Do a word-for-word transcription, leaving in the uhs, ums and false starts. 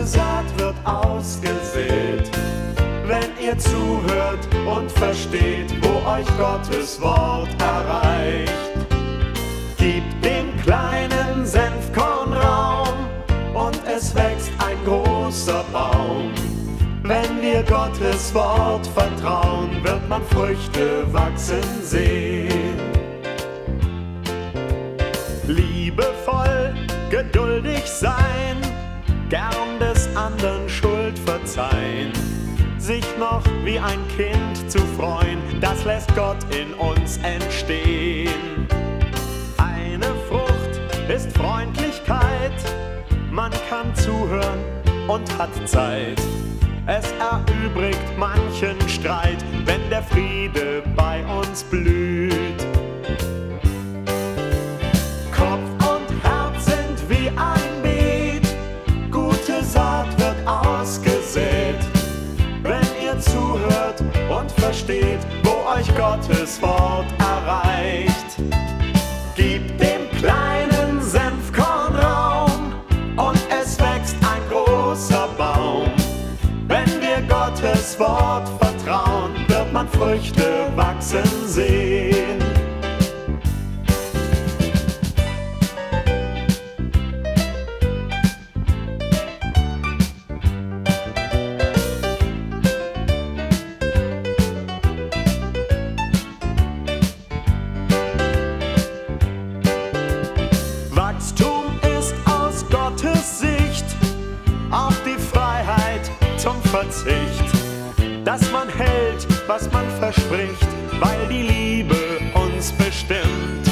Saat wird ausgesät, wenn ihr zuhört und versteht, wo euch Gottes Wort erreicht. Gebt dem kleinen Senfkorn Raum und es wächst ein großer Baum. Wenn wir Gottes Wort vertrauen, wird man Früchte wachsen sehen. Liebevoll, geduldig sein, gern des anderen Schuld verzeihen, sich noch wie ein Kind zu freuen, das lässt Gott in uns entstehen. Eine Frucht ist Freundlichkeit, man kann zuhören und hat Zeit. Es erübrigt manchen Streit, wenn der Friede bei uns blüht. Kopf und Herz sind wie ein Beet, gute Saat wird ausgesät. Wenn ihr zuhört und versteht, wo euch Gottes Wort erreicht, gebt dem kleinen Senfkorn Raum und es wächst ein großer Baum. Wenn wir Gottes Wort vertrauen, wird man Früchte wachsen sehen. Wachstum ist aus Gottes Sicht auf die Freiheit zum Verzicht, dass man hält, was man verspricht, weil die Liebe uns bestimmt.